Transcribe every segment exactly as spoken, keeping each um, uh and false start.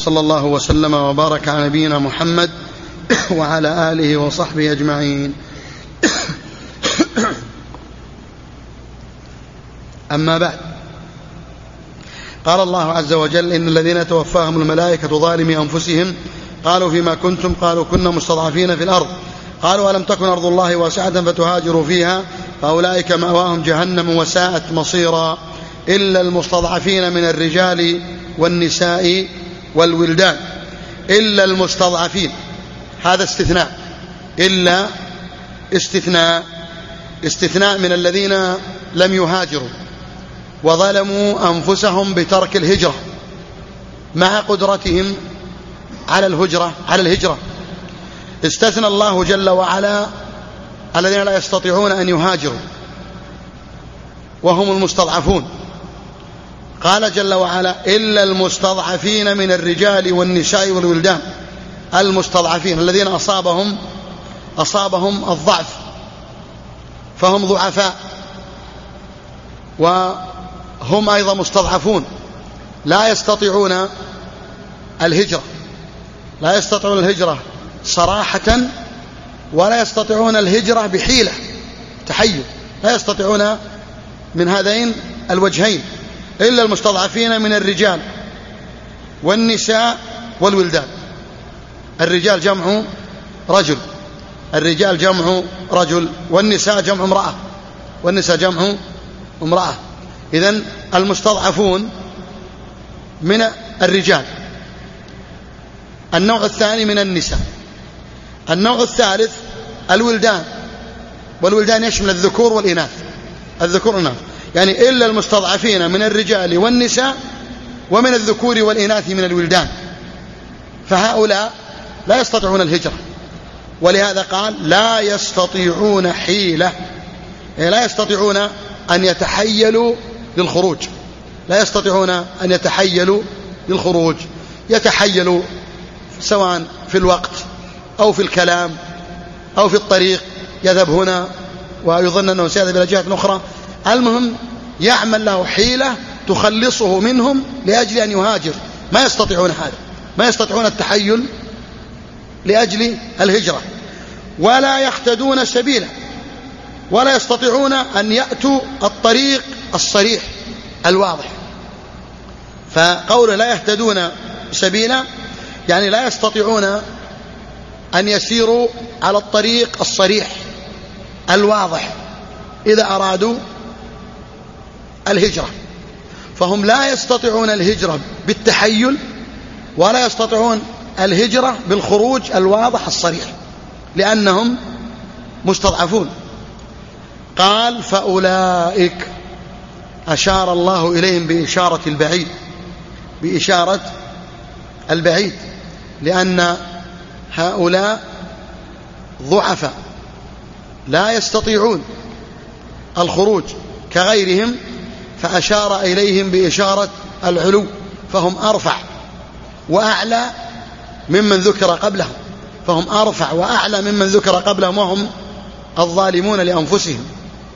صلى الله وسلم وبارك على نبينا محمد وعلى آله وصحبه أجمعين. أما بعد، قال الله عز وجل: إن الذين توفاهم الملائكة ظالمي أنفسهم قالوا فيما كنتم؟ قالوا كنا مستضعفين في الأرض. قالوا ألم تكن أرض الله واسعة فتهاجروا فيها فأولئك مأواهم جهنم وساءت مصيرا إلا المستضعفين من الرجال والنساء والولدان. إلا المستضعفين، هذا استثناء، إلا استثناء استثناء من الذين لم يهاجروا وظلموا أنفسهم بترك الهجرة مع قدرتهم على الهجرة على الهجرة استثنى الله جل وعلا الذين لا يستطيعون أن يهاجروا وهم المستضعفون. قال جل وعلا: إلا المستضعفين من الرجال والنساء والولدان. المستضعفين الذين أصابهم أصابهم الضعف فهم ضعفاء، وهم أيضا مستضعفون، لا يستطيعون الهجرة لا يستطيعون الهجرة صراحة، ولا يستطيعون الهجرة بحيلة تحيل، لا يستطيعون من هذين الوجهين. إلا المستضعفين من الرجال والنساء والولدان. الرجال جمع رجل الرجال جمع رجل والنساء جمع امرأة والنساء جمع امرأة. إذن المستضعفون من الرجال. النوع الثاني من النساء. النوع الثالث الولدان، والولدان يشمل الذكور والإناث الذكور والإناث يعني إلا المستضعفين من الرجال والنساء ومن الذكور والإناث من الولدان. فهؤلاء لا يستطيعون الهجرة، ولهذا قال: لا يستطيعون حيلة، يعني لا يستطيعون أن يتحيلوا للخروج لا يستطيعون أن يتحيلوا للخروج يتحيلوا سواء في الوقت أو في الكلام أو في الطريق، يذهب هنا ويظن أنه سيذهب إلى جهة أخرى. المهم يعمل له حيلة تخلصه منهم لأجل أن يهاجر. ما يستطيعون هذا، ما يستطيعون التحيل لأجل الهجرة، ولا يهتدون سبيلا، ولا يستطيعون أن يأتوا الطريق الصريح الواضح. فقوله لا يهتدون سبيلا يعني لا يستطيعون أن يسيروا على الطريق الصريح الواضح إذا أرادوا الهجرة. فهم لا يستطيعون الهجرة بالتحيل، ولا يستطيعون الهجرة بالخروج الواضح الصريح، لأنهم مستضعفون. قال: فأولئك، أشار الله إليهم بإشارة البعيد بإشارة البعيد لأن هؤلاء ضعفاء لا يستطيعون الخروج كغيرهم، فأشار إليهم بإشارة العلو، فهم أرفع وأعلى ممن ذكر قبلهم فهم أرفع وأعلى ممن ذكر قبلهم وهم الظالمون لأنفسهم.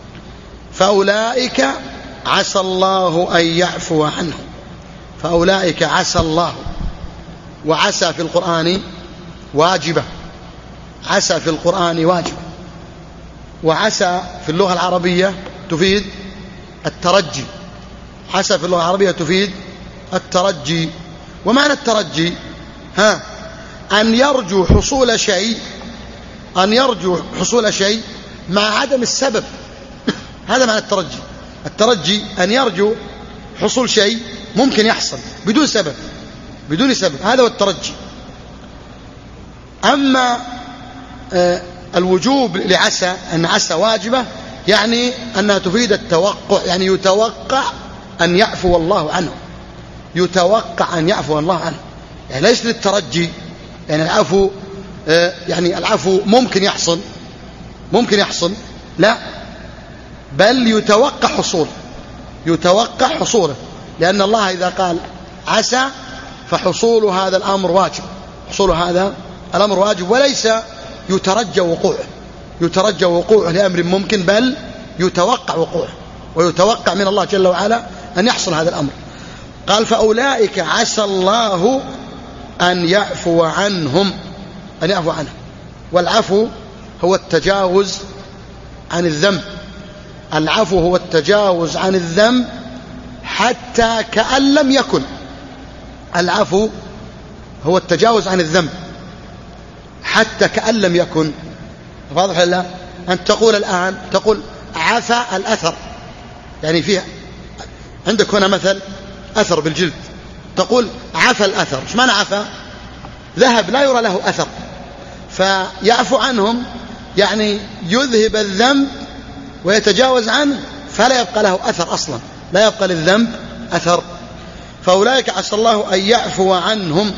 فأولئك عسى الله أن يعفو عنهم. فأولئك عسى الله، وعسى في القرآن واجبة عسى في القرآن واجبة وعسى في اللغة العربية تفيد الترجي عسى في اللغة العربية تفيد الترجي. ومعنى الترجي ها أن يرجو حصول شيء أن يرجو حصول شيء مع عدم السبب. هذا معنى الترجي. الترجي أن يرجو حصول شيء ممكن يحصل بدون سبب بدون سبب هذا هو الترجي. أما آه الوجوب لعسى أن عسى واجبة يعني أنها تفيد التوقع، يعني يتوقع أن يعفو الله عنه يتوقع أن يعفو الله عنه يعني ليس للترجي، يعني العفو آه يعني العفو ممكن يحصل ممكن يحصل لا، بل يتوقع حصوله يتوقع حصوله لأن الله إذا قال عسى فحصول هذا الأمر واجب حصول هذا الأمر واجب، وليس يترجى وقوعه يترجى وقوعه لأمر ممكن، بل يتوقع وقوعه ويتوقع من الله جل وعلا أن يحصل هذا الأمر. قال: فأولئك عسى الله أن يعفو عنهم، أن يعفو عنهم. والعفو هو التجاوز عن الذنب، العفو هو التجاوز عن الذنب حتى كأن لم يكن. العفو هو التجاوز عن الذنب حتى كأن لم يكن. واضح ولا لا؟ أن تقول الآن تقول عفى الأثر، يعني فيها عندك هنا مثل أثر بالجلد، تقول عفى الأثر. ايش معنى عفى؟ ذهب لا يرى له أثر. فيعفو عنهم يعني يذهب الذنب ويتجاوز عنه فلا يبقى له أثر أصلا، لا يبقى للذنب أثر. فأولئك عسى الله أن يعفو عنهم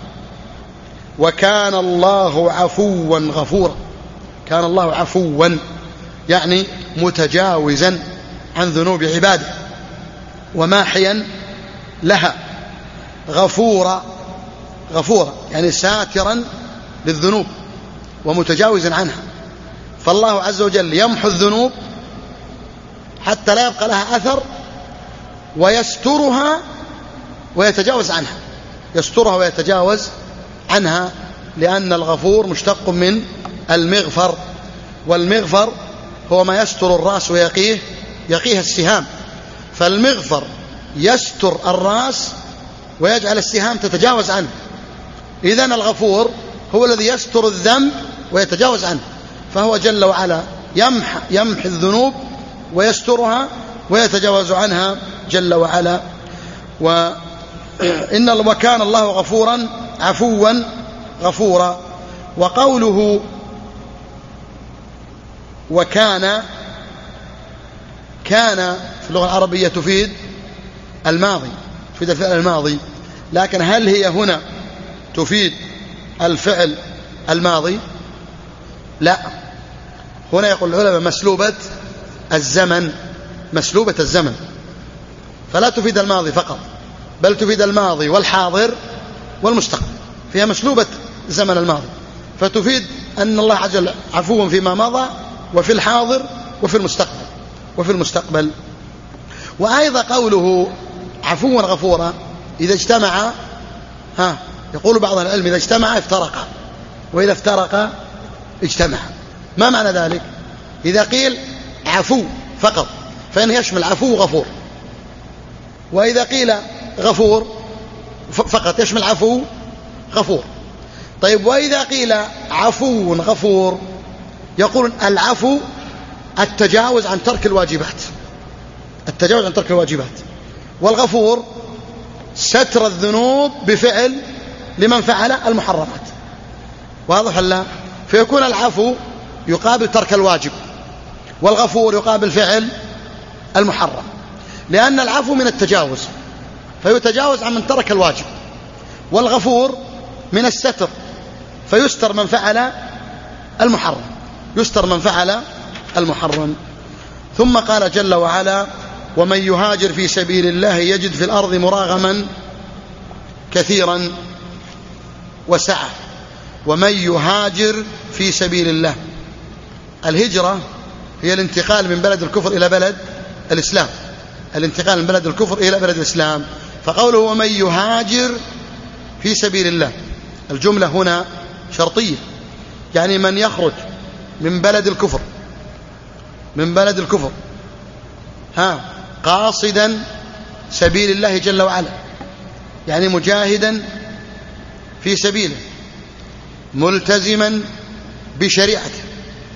وكان الله عفوا غفورا. كان الله عفوا يعني متجاوزا عن ذنوب عباده وماحيا لها، غفورا غفورا يعني ساترا للذنوب ومتجاوزا عنها. فالله عز وجل يمحو الذنوب حتى لا يبقى لها أثر ويسترها ويتجاوز عنها، يسترها ويتجاوز عنها، لأن الغفور مشتق من المغفر، والمغفر هو ما يستر الرأس ويقيه يقيه السهام. فالمغفر يستر الرأس ويجعل السهام تتجاوز عنه. إذن الغفور هو الذي يستر الذنب ويتجاوز عنه، فهو جل وعلا يمح يمحي الذنوب ويسترها ويتجاوز عنها جل وعلا. وإن وكان الله غفورا عفوا غفورا. وقوله وكان، كان في اللغة العربية تفيد الماضي، تفيد الفعل الماضي، لكن هل هي هنا تفيد الفعل الماضي؟ لا، هنا يقول العلماء مسلوبة الزمن، مسلوبة الزمن، فلا تفيد الماضي فقط بل تفيد الماضي والحاضر والمستقبل، فيها مسلوبة زمن الماضي، فتفيد أن الله عز وجل عفو فيما مضى وفي الحاضر وفي المستقبل وفي المستقبل. وأيضا قوله عفوا غفورا إذا اجتمع، ها يقول بعض العلم إذا اجتمع افترقا وإذا افترقا اجتمع. ما معنى ذلك؟ إذا قيل عفو فقط فإنه يشمل عفو وغفور، وإذا قيل غفور فقط يشمل عفو غفور. طيب وإذا قيل عفو غفور يقول العفو التجاوز عن ترك الواجبات، التجاوز عن ترك الواجبات، والغفور ستر الذنوب بفعل لمن فعل المحرمات. واضح ولا؟ فيكون العفو يقابل ترك الواجب والغفور يقابل فعل المحرم، لأن العفو من التجاوز فيتجاوز عن من ترك الواجب، والغفور من الستر فيستر من فعل المحرم، يستر من فعل المحرم. ثم قال جل وعلا ومن يهاجر في سبيل الله يجد في الأرض مراغما كثيرا وسعة. ومن يهاجر في سبيل الله، الهجرة هي الانتقال من بلد الكفر إلى بلد الإسلام، الانتقال من بلد الكفر إلى بلد الإسلام. فقوله ومن يهاجر في سبيل الله الجملة هنا شرطية، يعني من يخرج من بلد الكفر من بلد الكفر ها قاصدا سبيل الله جل وعلا، يعني مجاهدا في سبيله ملتزما بشريعته.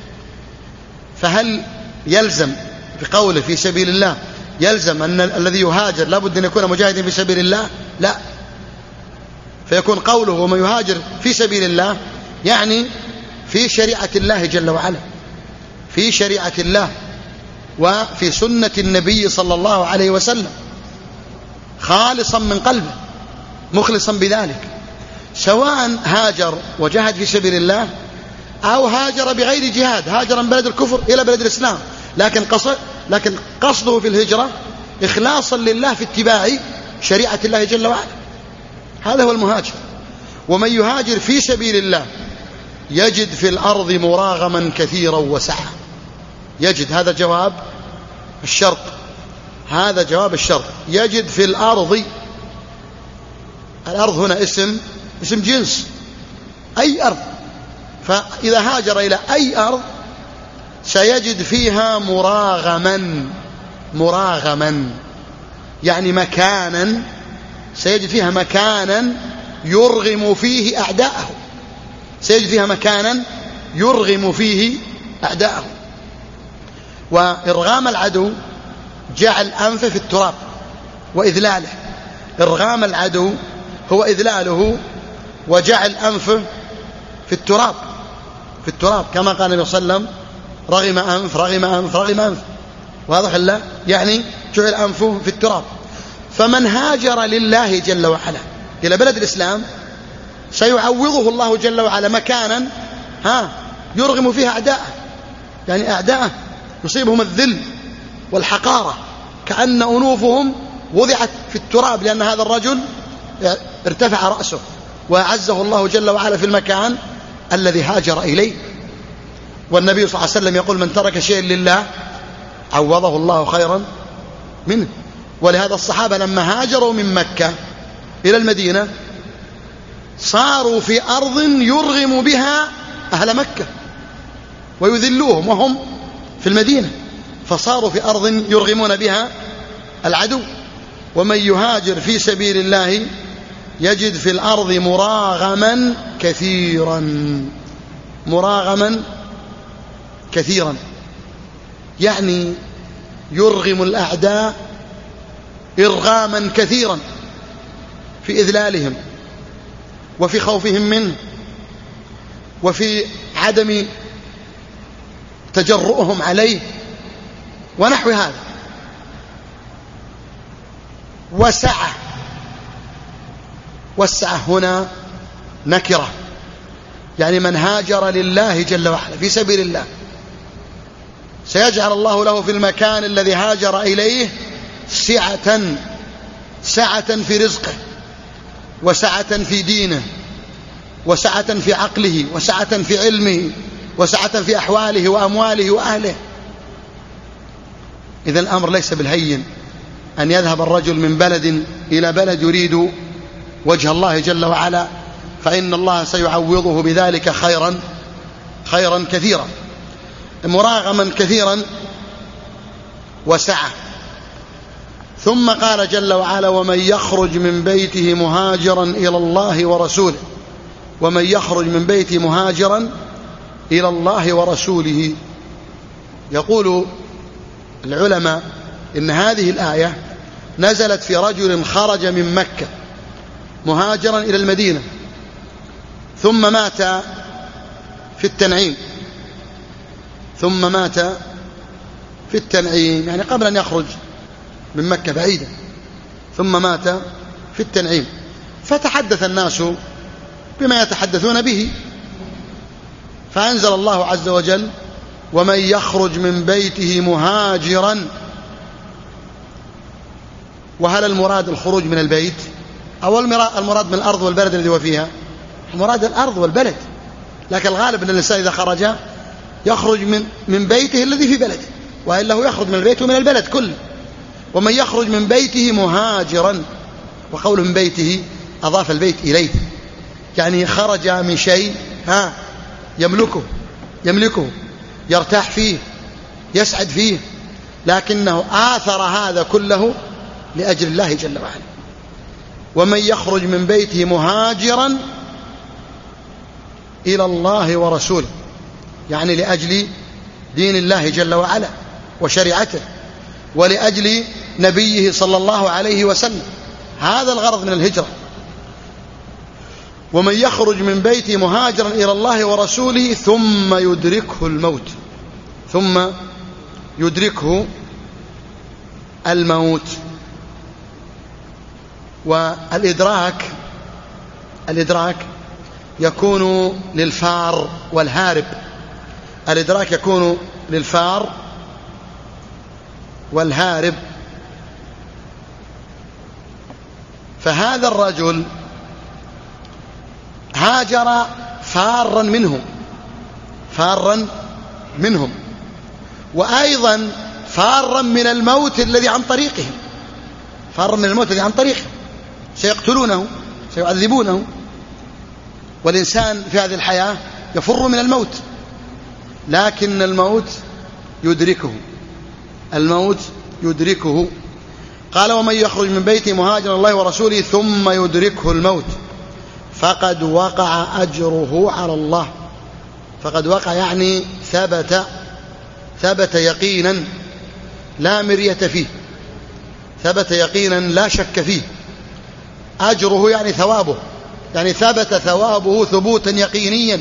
فهل يلزم بقوله في سبيل الله يلزم أن الذي يهاجر لابد أن يكون مجاهدا في سبيل الله؟ لا، فيكون قوله ومن يهاجر في سبيل الله يعني في شريعة الله جل وعلا، في شريعة الله وفي سنة النبي صلى الله عليه وسلم، خالصا من قلبه مخلصا بذلك، سواء هاجر وجاهد في سبيل الله أو هاجر بغير جهاد، هاجر من بلد الكفر إلى بلد الإسلام، لكن قصد لكن قصده في الهجرة إخلاصا لله في اتباع شريعة الله جل وعلا، هذا هو المهاجر. ومن يهاجر في سبيل الله يجد في الأرض مراغما كثيرا وسعة. يجد هذا جواب الشرط، هذا جواب الشرط، يجد في الأرض. الأرض هنا اسم اسم جنس، أي أرض. فإذا هاجر إلى أي أرض سيجد فيها مراغما، مراغما يعني مكانا، سيجد فيها مكانا يرغم فيه أعداءه، سيجد فيها مكانا يرغم فيه أعداءه. وإرغام العدو جعل أنفه في التراب وإذلاله، إرغام العدو هو إذلاله وجعل أنفه في التراب، في التراب كما قال النبي صلى الله عليه وسلم رغم أنف رغم أنف رغم أنف، واضح لا؟ يعني جعل أنفه في التراب. فمن هاجر لله جل وعلا إلى بلد الإسلام سيعوضه الله جل وعلا مكانا ها يرغم فيها أعداءه، يعني أعداءه يصيبهم الذل والحقارة كأن أنوفهم وضعت في التراب، لأن هذا الرجل ارتفع رأسه وأعزه الله جل وعلا في المكان الذي هاجر إليه. والنبي صلى الله عليه وسلم يقول من ترك شيئا لله عوضه الله خيرا منه. ولهذا الصحابة لما هاجروا من مكة إلى المدينة صاروا في أرض يرغم بها أهل مكة ويذلوهم وهم في المدينة، فصاروا في أرض يرغمون بها العدو. ومن يهاجر في سبيل الله يجد في الأرض مراغما كثيرا، مراغما كثيرا يعني يرغم الأعداء إرغاما كثيرا في إذلالهم وفي خوفهم منه وفي عدم تجرؤهم عليه ونحو هذا. وسعة، والسعة هنا نكرة، يعني من هاجر لله جل وعلا في سبيل الله سيجعل الله له في المكان الذي هاجر إليه سعة، سعة في رزقه وسعة في دينه وسعة في عقله وسعة في علمه وسعة في أحواله وأمواله وأهله. إذن الأمر ليس بالهين أن يذهب الرجل من بلد إلى بلد يريد وجه الله جل وعلا، فإن الله سيعوضه بذلك خيرا خيرا كثيرا، مراغما كثيرا وسعة. ثم قال جل وعلا ومن يخرج من بيته مهاجرا إلى الله ورسوله، ومن يخرج من بيته مهاجرا إلى الله ورسوله. يقول العلماء إن هذه الآية نزلت في رجل خرج من مكة مهاجرا إلى المدينة ثم مات في التنعيم، ثم مات في التنعيم يعني قبل أن يخرج من مكة بعيدا، ثم مات في التنعيم. فتحدث الناس بما يتحدثون به، فأنزل الله عز وجل ومن يخرج من بيته مهاجرا. وهل المراد الخروج من البيت أو المراد من الأرض والبلد الذي هو فيها؟ المراد الأرض والبلد، لكن الغالب أن الإنسان إذا خرج يخرج من من بيته الذي في بلده، وإلا هو يخرج من البيت ومن البلد كله. ومن يخرج من بيته مهاجرا، وقوله من بيته أضاف البيت إليه، يعني خرج من شيء ها يملكه يملكه يرتاح فيه يسعد فيه، لكنه آثر هذا كله لأجل الله جل وعلا. ومن يخرج من بيته مهاجرا إلى الله ورسوله، يعني لأجل دين الله جل وعلا وشريعته ولأجل نبيه صلى الله عليه وسلم، هذا الغرض من الهجرة. ومن يخرج من بيته مهاجرا إلى الله ورسوله ثم يدركه الموت، ثم يدركه الموت. والإدراك الإدراك يكون للفار والهارب، الإدراك يكون للفار والهارب. فهذا الرجل هاجر فارا منهم فارا منهم وأيضا فارا من الموت الذي عن طريقهم، فارا من الموت الذي عن طريقهم، سيقتلونه سيعذبونه. والإنسان في هذه الحياة يفر من الموت، لكن الموت يدركه، الموت يدركه. قال ومن يخرج من بيته مهاجرا الله ورسوله ثم يدركه الموت فقد وقع أجره على الله. فقد وقع يعني ثبت، ثبت يقينا لا مرية فيه، ثبت يقينا لا شك فيه. أجره يعني ثوابه، يعني ثبت ثوابه ثبوتا يقينيا.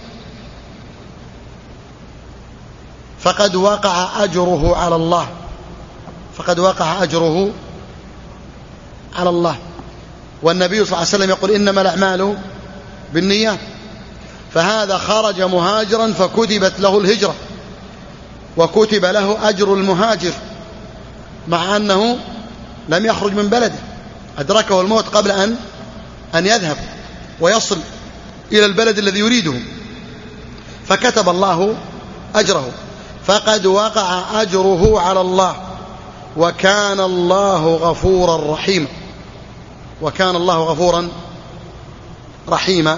فقد وقع أجره على الله، فقد وقع أجره على الله. والنبي صلى الله عليه وسلم يقول إنما الأعمال بالنيات، فهذا خرج مهاجرا فكتبت له الهجرة وكتب له أجر المهاجر، مع أنه لم يخرج من بلده، أدركه الموت قبل أن أن يذهب ويصل إلى البلد الذي يريده، فكتب الله أجره. فقد وقع أجره على الله وكان الله غفورا رحيما، وكان الله غفورا رحيما.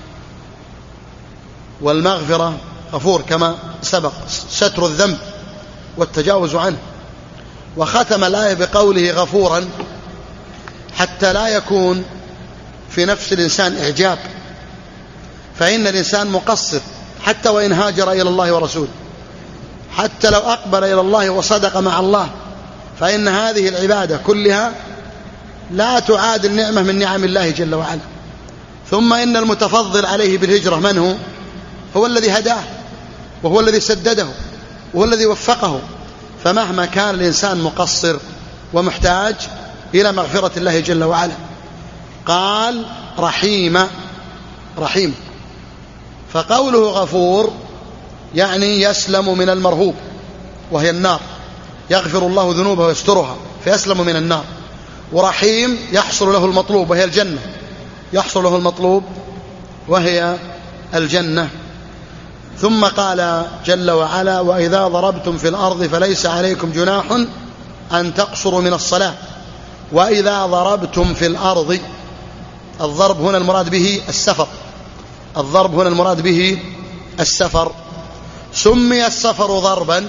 والمغفرة غفور كما سبق، ستر الذنب والتجاوز عنه. وختم الآية بقوله غفورا حتى لا يكون في نفس الإنسان إعجاب، فإن الإنسان مقصر حتى وإن هاجر إلى الله ورسوله، حتى لو أقبل إلى الله وصدق مع الله، فإن هذه العبادة كلها لا تعادل نعمة من نعم الله جل وعلا. ثم إن المتفضل عليه بالهجرة من هو؟ هو الذي هداه، وهو الذي سدده، وهو الذي وفقه. فمهما كان الإنسان مقصر ومحتاج إلى مغفرة الله جل وعلا. قال رحيم، رحيم. فقوله غفور يعني يسلم من المرهوب وهي النار، يغفر الله ذنوبه ويسترها فيسلم من النار. ورحيم يحصل له المطلوب وهي الجنة، يحصل له المطلوب وهي الجنة. ثم قال جل وعلا وإذا ضربتم في الأرض فليس عليكم جناح أن تقصروا من الصلاة. وإذا ضربتم في الأرض، الضرب هنا المراد به السفر، الضرب هنا المراد به السفر. سمي السفر ضربا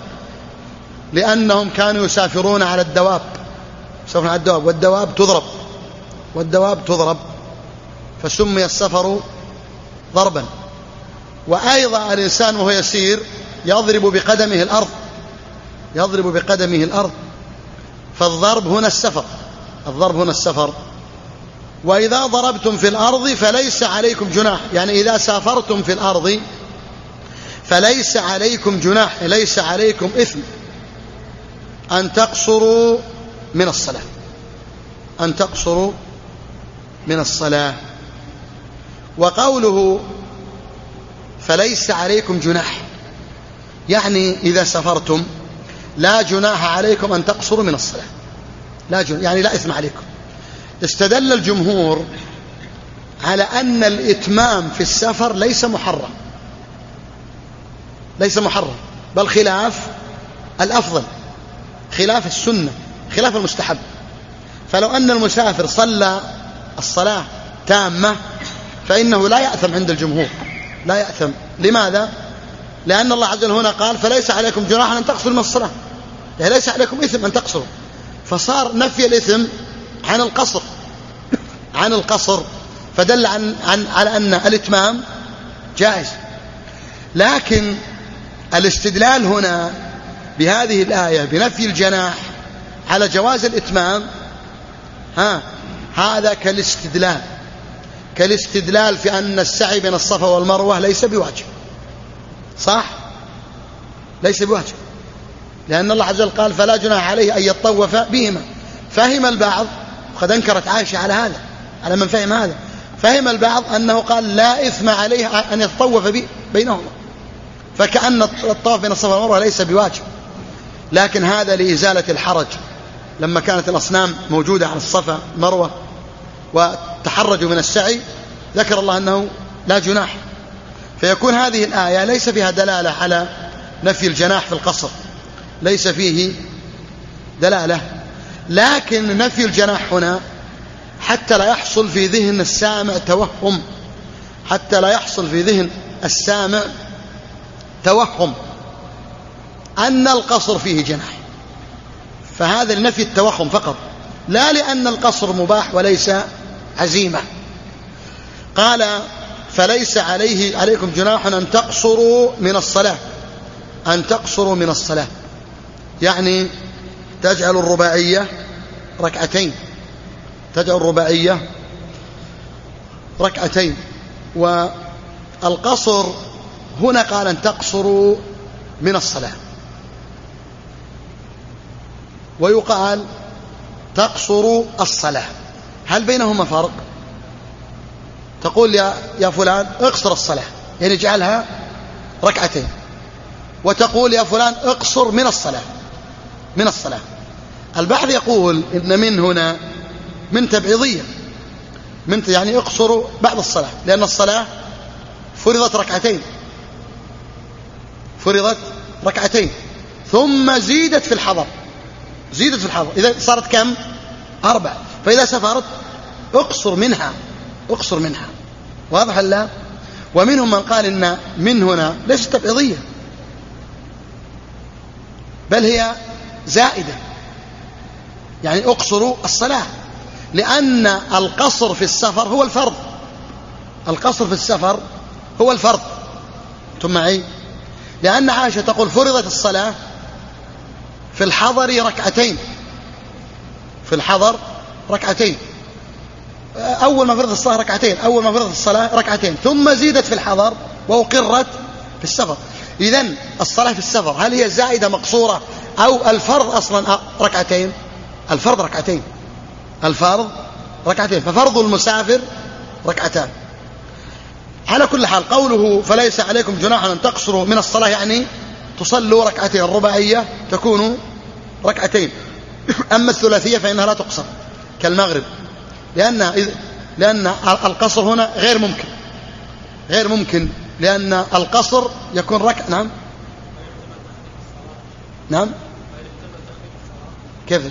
لأنهم كانوا يسافرون على الدواب، يسافرون على الدواب، والدواب تضرب، والدواب تضرب، فسمي السفر ضربا. وأيضا الإنسان وهو يسير يضرب بقدمه الأرض، يضرب بقدمه الأرض، فالضرب هنا السفر، الضرب هنا السفر. وإذا ضربتم في الأرض فليس عليكم جناح، يعني إذا سافرتم في الأرض فليس عليكم جناح، ليس عليكم إثم أن تقصروا من الصلاة، أن تقصروا من الصلاة. وقوله فليس عليكم جناح يعني إذا سافرتم لا جناح عليكم أن تقصروا من الصلاة، لا جناح يعني لا إثم عليكم. استدل الجمهور على أن الإتمام في السفر ليس محرم، ليس محرم، بل خلاف الأفضل، خلاف السنة، خلاف المستحب. فلو أن المسافر صلى الصلاة تامة فإنه لا يأثم عند الجمهور، لا يأثم. لماذا؟ لأن الله عز وجل هنا قال فليس عليكم جناح أن تقصروا من الصلاة، يعني ليس عليكم إثم أن تقصروا، فصار نفي الإثم عن القصر، عن القصر، فدل عن عن على أن الإتمام جائز. لكن الاستدلال هنا بهذه الآية بنفي الجناح على جواز الإتمام، ها هذا كالاستدلال، كالاستدلال في أن السعي بين الصفا والمروة ليس بواجب، صح؟ ليس بواجب، لأن الله عز وجل قال فلا جناح عليه أن يطوف بهما. فهم البعض، وقد أنكرت عائشة على هذا، على من فهم هذا، فهم البعض أنه قال لا إثم عليه أن يطوف بينهما، فكأن الطواف بين الصفا والمروة ليس بواجب. لكن هذا لإزالة الحرج، لما كانت الأصنام موجودة على الصفا والمروة وتحرجوا من السعي ذكر الله أنه لا جناح، فيكون هذه الآية ليس فيها دلالة على نفي الجناح في القصر، ليس فيه دلالة. لكن نفي الجناح هنا حتى لا يحصل في ذهن السامع توهم حتى لا يحصل في ذهن السامع توهم أن القصر فيه جناح، فهذا لنفي التوهم فقط، لا لأن القصر مباح وليس عزيمة. قال فليس عليه عليكم جناح أن تقصروا من الصلاة، أن تقصروا من الصلاة يعني تجعل الرباعية ركعتين، تجعل الرباعية ركعتين. والقصر هنا قال أن تقصروا من الصلاة، ويقال تقصروا الصلاة. هل بينهما فرق؟ تقول يا يا فلان اقصر الصلاة يعني اجعلها ركعتين، وتقول يا فلان اقصر من الصلاة من الصلاة. البعض يقول إن من هنا من تبعيضية، من يعني اقصروا بعد الصلاة، لأن الصلاة فرضت ركعتين فرضت ركعتين ثم زيدت في الحضر، زيدت في الحضر، إذا صارت كم؟ أربع، فإذا سافرت اقصر منها اقصر منها واضح لا؟ ومنهم من قال إن من هنا ليست تبعيضية بل هي زائدة، يعني اقصروا الصلاة، لأن القصر في السفر هو الفرض، القصر في السفر هو الفرض. ثم معي؟ لأن عائشة تقول فرضت الصلاة في الحضر ركعتين، في الحضر ركعتين، أول ما فرضت الصلاة ركعتين، أول ما فرضت الصلاة ركعتين، ثم زيدت في الحضر وأقرت في السفر. إذن الصلاة في السفر هل هي زائدة مقصورة أو الفرض أصلا ركعتين؟ الفرض ركعتين، الفرض ركعتين، ففرض المسافر ركعتان. على كل حال قوله فليس عليكم جناح أن تقصروا من الصلاة يعني تصلوا ركعتين، الرباعية تكون ركعتين. أما الثلاثية فإنها لا تقصر كالمغرب، لأن لأن القصر هنا غير ممكن غير ممكن لأن القصر يكون ركع. نعم نعم كيف؟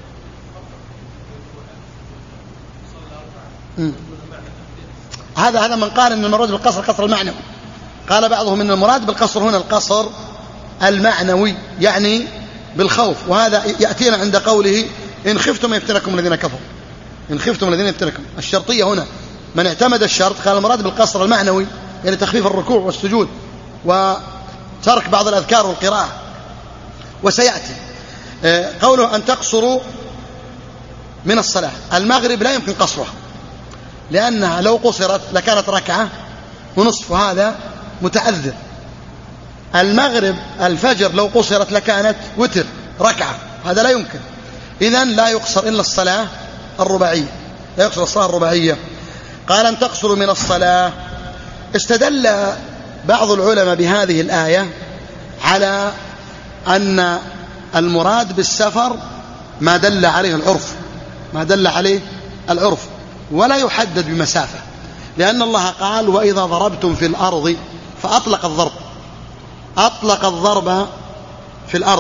مم. هذا هذا من قال ان المراد بالقصر القصر المعنوي، قال بعضهم ان المراد بالقصر هنا القصر المعنوي يعني بالخوف، وهذا يأتينا عند قوله إن خفتم يفتنكم الذين كفروا، إن خفتم الذين يفتنكم. الشرطية هنا من اعتمد الشرط قال المراد بالقصر المعنوي يعني تخفيف الركوع والسجود وترك بعض الأذكار والقراءة. وسيأتي قوله أن تقصروا من الصلاة. المغرب لا يمكن قصرها لأنها لو قصرت لكانت ركعة ونصف، وهذا متعذر. المغرب الفجر لو قصرت لكانت وتر ركعة، هذا لا يمكن. إذن لا يقصر إلا الصلاة الرباعية، لا يقصر الصلاة الرباعية. قال أن تقصروا من الصلاة. استدل بعض العلماء بهذه الآية على أن المراد بالسفر ما دل عليه العرف، ما دل عليه العرف ولا يحدد بمسافة، لأن الله قال وإذا ضربتم في الأرض، فأطلق الضرب، أطلق الضرب في الأرض.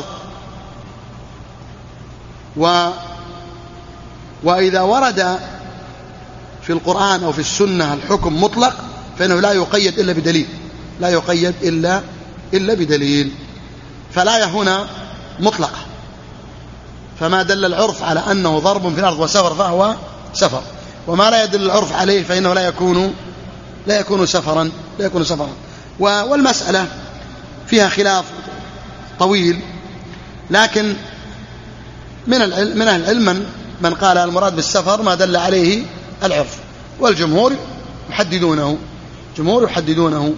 و وإذا ورد في القرآن أو في السنة الحكم مطلق فإنه لا يقيد إلا بدليل، لا يقيد إلا إلا بدليل. فالآية هنا مطلقة، فما دل العرف على أنه ضرب في الأرض وسفر فهو سفر، وما لا يدل العرف عليه فإنه لا يكون لا يكون سفرا لا يكون سفرا. والمسألة فيها خلاف طويل، لكن من العلم من أهل العلم من قال المراد بالسفر ما دل عليه العرف، والجمهور يحددونه جمهور يحددونه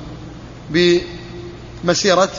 بمسيرة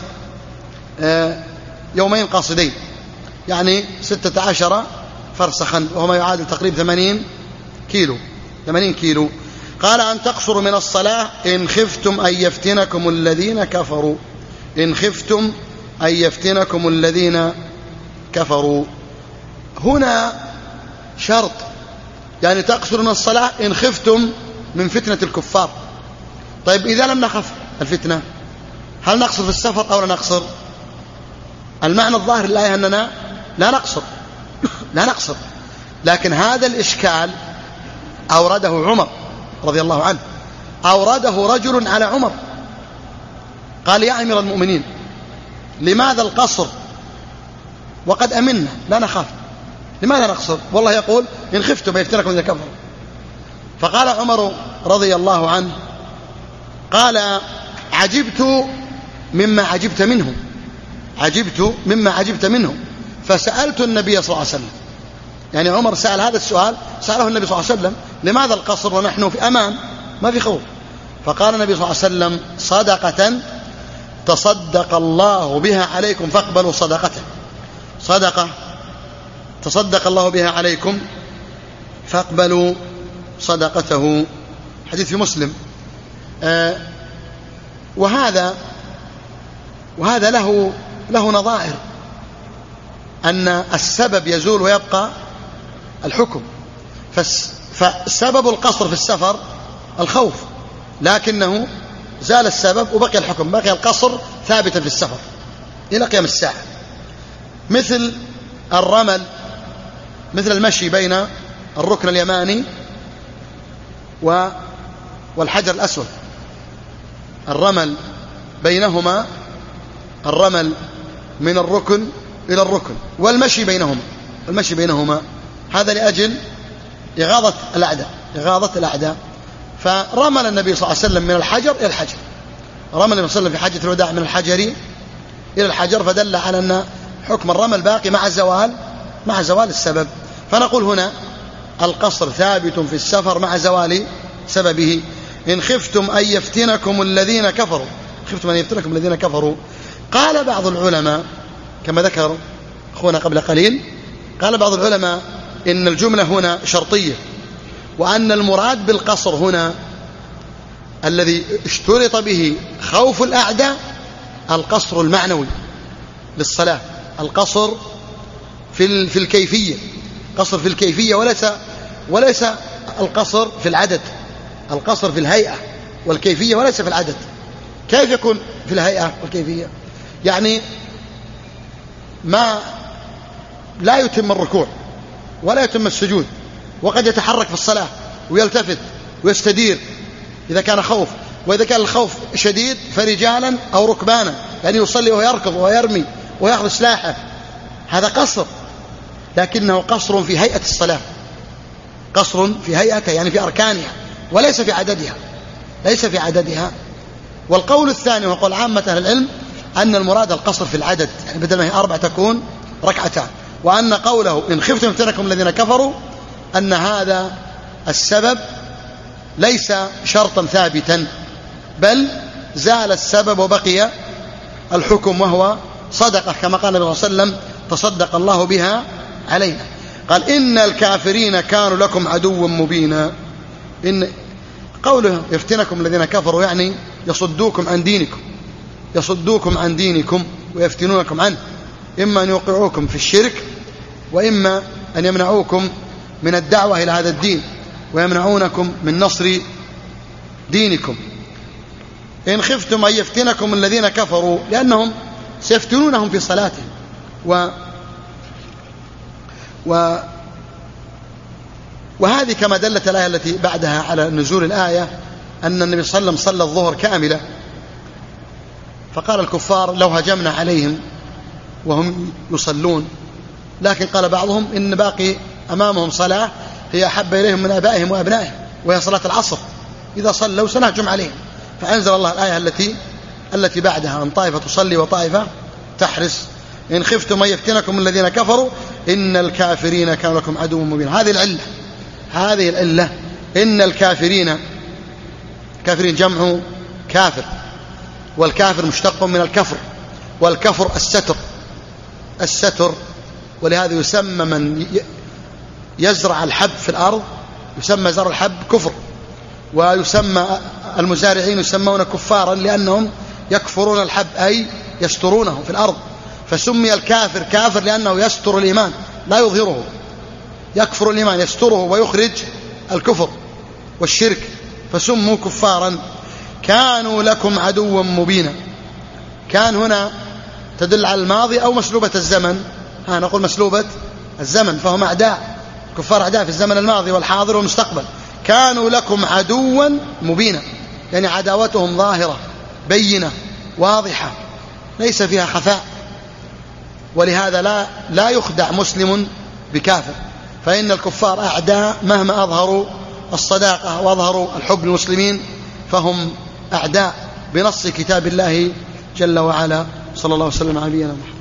يومين قاصدين، يعني ستة عشر فرسخا، وهو ما يعادل تقريبا ثمانين كيلو ثمانين كيلو. قال أن تقصروا من الصلاة إن خفتم أن يفتنكم الذين كفروا، إن خفتم أن يفتنكم الذين كفروا. هنا شرط، يعني تقصروا من الصلاة إن خفتم من فتنة الكفار. طيب إذا لم نخف الفتنة هل نقصر في السفر أو لا نقصر؟ المعنى الظاهر للآية أننا لا نقصر لا نقصر لكن هذا الإشكال أورده عمر رضي الله عنه، أورده رجل على عمر قال: يا أمير المؤمنين، لماذا القصر وقد أمنا لا نخاف؟ لماذا نقصر؟ والله يقول: إن خفتم يفتنكم إذا كفروا. فقال عمر رضي الله عنه: قال: عجبت مما عجبت منه، عجبت مما عجبت منه، فسألت النبي صلى الله عليه وسلم. يعني عمر سأل هذا السؤال، سأله النبي صلى الله عليه وسلم: لماذا القصر ونحن في أمان ما في خوف؟ فقال النبي صلى الله عليه وسلم: صدقة تصدق الله بها عليكم فاقبلوا صدقته. صدقة تصدق الله بها عليكم فاقبلوا صدقته. حديث في مسلم. آه وهذا وهذا له له نظائر، أن السبب يزول ويبقى الحكم. فسبب القصر في السفر الخوف، لكنه زال السبب وبقي الحكم، بقي القصر ثابتا في السفر إلى قيام الساعة. مثل الرمل، مثل المشي بين الركن اليماني والحجر الأسود، الرمل بينهما، الرمل من الركن إلى الركن والمشي بينهما، المشي بينهما هذا لأجل إغاظة الأعداء، إغاظة الأعداء. فرمل النبي صلى الله عليه وسلم من الحجر إلى الحجر، رمل النبي صلى الله عليه وسلم في حجة الوداع من الحجر إلى الحجر، فدل على أن حكم الرمل باقي مع زوال مع زوال السبب. فنقول هنا القصر ثابت في السفر مع زوال سببه. إن خفتم أن يفتنكم الذين كفروا، خفتم أن يفتنكم الذين كفروا. قال بعض العلماء كما ذكر أخونا قبل قليل، قال بعض العلماء إن الجملة هنا شرطية، وأن المراد بالقصر هنا الذي اشترط به خوف الأعداء القصر المعنوي للصلاة، القصر في في الكيفية، قصر في الكيفية وليس وليس القصر في العدد، القصر في الهيئة والكيفية وليس في العدد. كيف يكون في الهيئة والكيفية؟ يعني ما لا يتم الركوع ولا يتم السجود، وقد يتحرك في الصلاة ويلتفت ويستدير إذا كان خوف، وإذا كان الخوف شديد فرجالا أو ركبانا، يعني يصلي ويركض ويرمي ويأخذ سلاحه، هذا قصر، لكنه قصر في هيئة الصلاة، قصر في هيئتها يعني في أركانها وليس في عددها، ليس في عددها. والقول الثاني وقول عامة أهل العلم أن المراد القصر في العدد، يعني بدل ما هي أربع تكون ركعتان، وأن قوله إن خفتم فتنكم الذين كفروا أن هذا السبب ليس شرطا ثابتا، بل زال السبب وبقي الحكم، وهو صدقة كما قال النبي صلى الله عليه وسلم: تصدق الله بها علينا. قال: إن الكافرين كانوا لكم عدوا مبينا. إن قوله يفتنكم الذين كفروا يعني يصدوكم عن دينكم، يصدوكم عن دينكم ويفتنونكم عنه، إما أن يوقعوكم في الشرك، وإما أن يمنعوكم من الدعوة إلى هذا الدين ويمنعونكم من نصر دينكم. إن خفتم أن يفتنكم الذين كفروا، لأنهم سيفتنونهم في صلاتهم. و و وهذه كما دلت الآية التي بعدها على نزول الآية أن النبي صلى الله عليه وسلم صلى الظهر كاملة، فقال الكفار: لو هجمنا عليهم وهم يصلون. لكن قال بعضهم إن باقي أمامهم صلاة هي أحب إليهم من آبائهم وأبنائهم، وهي صلاة العصر، إذا صلوا سنهجم عليهم. فأنزل الله الآية التي التي بعدها: أن طائفة تصلي وطائفة تحرس. إن خفتم أن يفتنكم الذين كفروا إن الكافرين كانوا لكم عدو مبين. هذه العلة، هذه العلة إن الكافرين، كافرين جمع كافر، والكافر مشتق من الكفر، والكفر الستر، الستر. ولهذا يسمى من يزرع الحب في الأرض يسمى زرع الحب كفر، ويسمى المزارعين يسمون كفارا لأنهم يكفرون الحب أي يسترونه في الأرض. فسمي الكافر كافر لأنه يستر الإيمان لا يظهره، يكفر الإيمان يستره ويخرج الكفر والشرك، فسموا كفارا. كانوا لكم عدوا مبينا. كان هنا تدل على الماضي أو مسلوبة الزمن؟ ها نقول مسلوبة الزمن، فهم أعداء، كفار أعداء في الزمن الماضي والحاضر والمستقبل. كانوا لكم عدوا مبينا، يعني عداوتهم ظاهرة بينة واضحة ليس فيها خفاء، ولهذا لا لا يخدع مسلم بكافر، فإن الكفار أعداء مهما أظهروا الصداقة وأظهروا الحب للمسلمين فهم أعداء بنص كتاب الله جل وعلا. صلى الله وسلم على نبينا محمد.